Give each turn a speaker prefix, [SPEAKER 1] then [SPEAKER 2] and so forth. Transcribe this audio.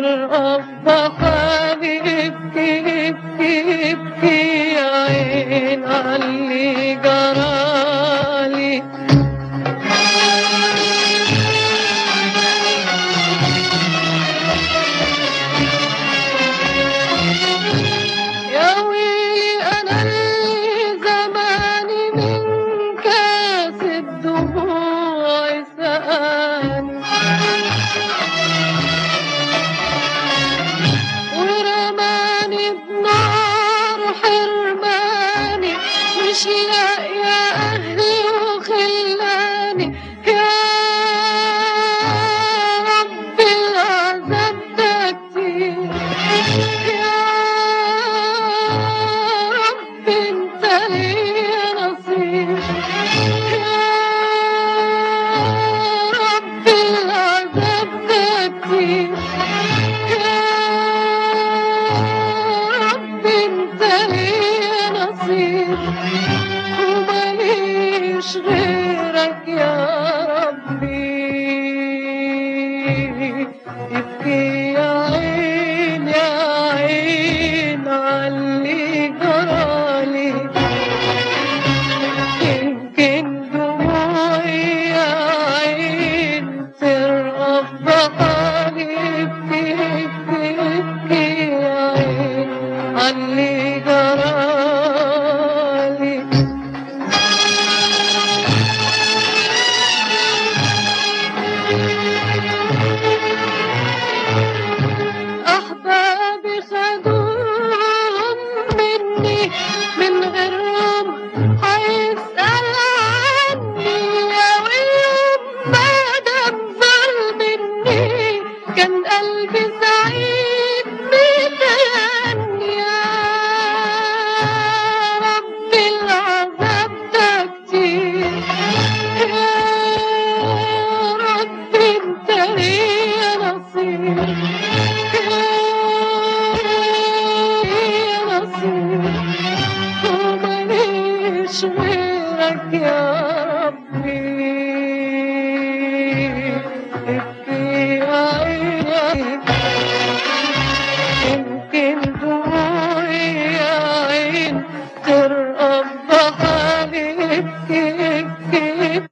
[SPEAKER 1] ترقب حالي ابكي ابكي ابكي يا عين عاللي جرالي. يا ويلي أنا اللي زماني من كاس الدموع سقاني ورماني بنار حرماني، مش لاقية أهلي وخلاني. يا رب العذاب ده كتير، يا رب انت ليا نصيب. يا رب العذاب ده كتير، يا رب انت ليا نصيب وماليش غيرك يا ربي. ابكي يا عين يا عين عاللي جرالي، يمكن دموعي يا عين ترقب بحالي. ابكي ابكي ابكي يا عين عاللي جرالي. أحبابي خدوهم مني من غيرهم هيسأل عني، يا ويلهم ما دام ظل مني كان قلبي سعيد بتهني. يا رب العذاب ده كتير، يا رب انت ليا نصيب. وماليش غيرك يا ربي. ابكي يا عيني يمكن دموعي يا عين ترقب بحالي. ابكي ابكي